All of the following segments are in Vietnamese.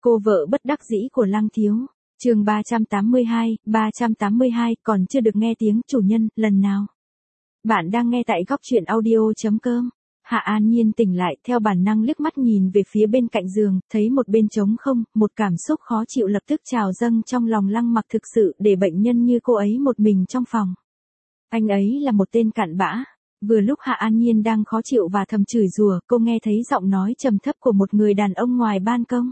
Cô vợ bất đắc dĩ của Lăng Thiếu. Chương 382, còn chưa được nghe tiếng chủ nhân lần nào. Bạn đang nghe tại góc truyện audio.com. Hạ An Nhiên tỉnh lại, theo bản năng liếc mắt nhìn về phía bên cạnh giường, thấy một bên trống không, một cảm xúc khó chịu lập tức trào dâng trong lòng Lăng Mặc. Thực sự để bệnh nhân như cô ấy một mình trong phòng. Anh ấy là một tên cặn bã. Vừa lúc Hạ An Nhiên đang khó chịu và thầm chửi rủa, cô nghe thấy giọng nói trầm thấp của một người đàn ông ngoài ban công.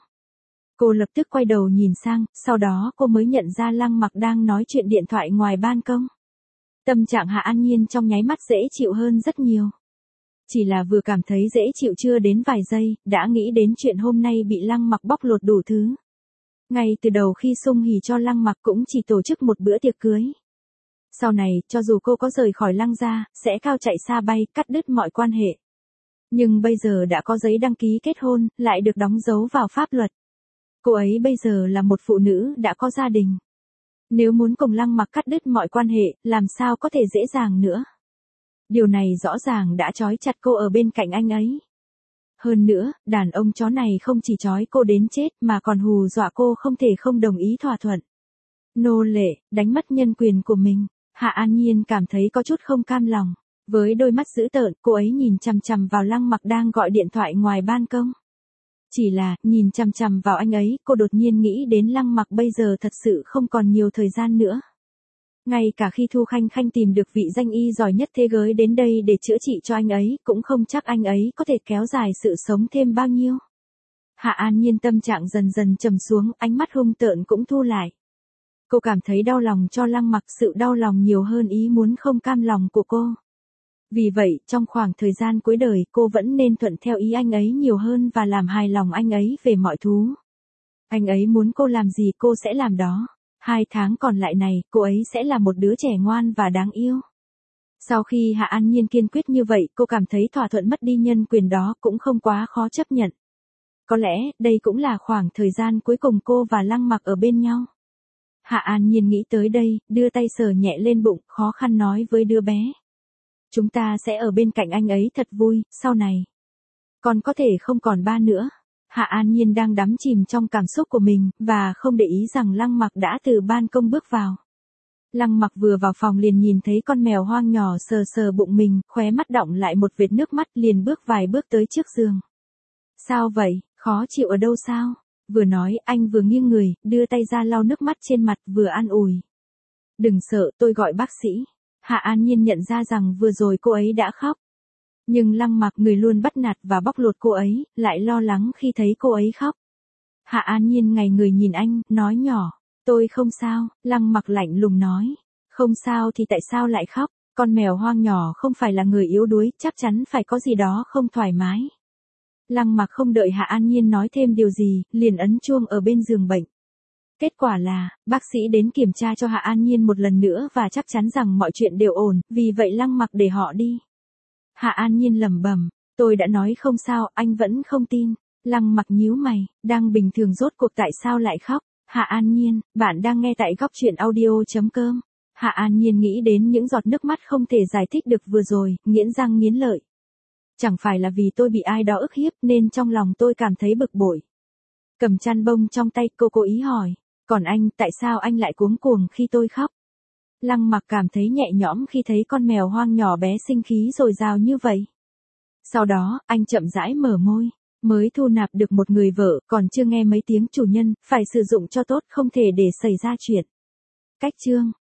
Cô lập tức quay đầu nhìn sang, sau đó cô mới nhận ra Lăng Mặc đang nói chuyện điện thoại ngoài ban công. Tâm trạng Hạ An Nhiên trong nháy mắt dễ chịu hơn rất nhiều. Chỉ là vừa cảm thấy dễ chịu chưa đến vài giây, đã nghĩ đến chuyện hôm nay bị Lăng Mặc bóc lột đủ thứ. Ngay từ đầu khi sung hỉ cho Lăng Mặc cũng chỉ tổ chức một bữa tiệc cưới. Sau này, cho dù cô có rời khỏi Lăng gia, sẽ cao chạy xa bay, cắt đứt mọi quan hệ. Nhưng bây giờ đã có giấy đăng ký kết hôn, lại được đóng dấu vào pháp luật. Cô ấy bây giờ là một phụ nữ đã có gia đình. Nếu muốn cùng Lăng Mặc cắt đứt mọi quan hệ, làm sao có thể dễ dàng nữa. Điều này rõ ràng đã trói chặt cô ở bên cạnh anh ấy. Hơn nữa, đàn ông chó này không chỉ trói cô đến chết mà còn hù dọa cô không thể không đồng ý thỏa thuận. Nô lệ, đánh mất nhân quyền của mình. Hạ An Nhiên cảm thấy có chút không cam lòng. Với đôi mắt dữ tợn, cô ấy nhìn chằm chằm vào Lăng Mặc đang gọi điện thoại ngoài ban công. Chỉ là, nhìn chằm chằm vào anh ấy, cô đột nhiên nghĩ đến Lăng Mặc bây giờ thật sự không còn nhiều thời gian nữa. Ngay cả khi Thu Khanh Khanh tìm được vị danh y giỏi nhất thế giới đến đây để chữa trị cho anh ấy, cũng không chắc anh ấy có thể kéo dài sự sống thêm bao nhiêu. Hạ An Nhiên tâm trạng dần dần trầm xuống, ánh mắt hung tợn cũng thu lại. Cô cảm thấy đau lòng cho Lăng Mặc, sự đau lòng nhiều hơn ý muốn không cam lòng của cô. Vì vậy, trong khoảng thời gian cuối đời, cô vẫn nên thuận theo ý anh ấy nhiều hơn và làm hài lòng anh ấy về mọi thứ. Anh ấy muốn cô làm gì cô sẽ làm đó. 2 tháng còn lại này, cô ấy sẽ là một đứa trẻ ngoan và đáng yêu. Sau khi Hạ An Nhiên kiên quyết như vậy, cô cảm thấy thỏa thuận mất đi nhân quyền đó cũng không quá khó chấp nhận. Có lẽ, đây cũng là khoảng thời gian cuối cùng cô và Lăng Mặc ở bên nhau. Hạ An Nhiên nghĩ tới đây, đưa tay sờ nhẹ lên bụng, khó khăn nói với đứa bé. Chúng ta sẽ ở bên cạnh anh ấy thật vui, sau này. Còn có thể không còn ba nữa. Hạ An Nhiên đang đắm chìm trong cảm xúc của mình, và không để ý rằng Lăng Mặc đã từ ban công bước vào. Lăng Mặc vừa vào phòng liền nhìn thấy con mèo hoang nhỏ sờ sờ bụng mình, khóe mắt đọng lại một vệt nước mắt, liền bước vài bước tới trước giường. Sao vậy, khó chịu ở đâu sao? Vừa nói, anh vừa nghiêng người, đưa tay ra lau nước mắt trên mặt, vừa an ủi. Đừng sợ, tôi gọi bác sĩ. Hạ An Nhiên nhận ra rằng vừa rồi cô ấy đã khóc. Nhưng Lăng Mặc, người luôn bắt nạt và bóc lột cô ấy, lại lo lắng khi thấy cô ấy khóc. Hạ An Nhiên ngây người nhìn anh, nói nhỏ. Tôi không sao. Lăng Mặc lạnh lùng nói. Không sao thì tại sao lại khóc? Con mèo hoang nhỏ không phải là người yếu đuối, chắc chắn phải có gì đó không thoải mái. Lăng Mặc không đợi Hạ An Nhiên nói thêm điều gì, liền ấn chuông ở bên giường bệnh. Kết quả là, bác sĩ đến kiểm tra cho Hạ An Nhiên một lần nữa và chắc chắn rằng mọi chuyện đều ổn, vì vậy Lăng Mặc để họ đi. Hạ An Nhiên lẩm bẩm, tôi đã nói không sao, anh vẫn không tin. Lăng Mặc nhíu mày, đang bình thường rốt cuộc tại sao lại khóc? Hạ An Nhiên, bạn đang nghe tại góc truyện audio.com. Hạ An Nhiên nghĩ đến những giọt nước mắt không thể giải thích được vừa rồi, nghiến răng nghiến lợi. Chẳng phải là vì tôi bị ai đó ức hiếp nên trong lòng tôi cảm thấy bực bội. Cầm chăn bông trong tay, cô cố ý hỏi, còn anh, tại sao anh lại cuống cuồng khi tôi khóc? Lăng Mặc cảm thấy nhẹ nhõm khi thấy con mèo hoang nhỏ bé sinh khí dồi dào như vậy. Sau đó, anh chậm rãi mở môi, mới thu nạp được một người vợ, còn chưa nghe mấy tiếng chủ nhân, phải sử dụng cho tốt, không thể để xảy ra chuyện. Cách chương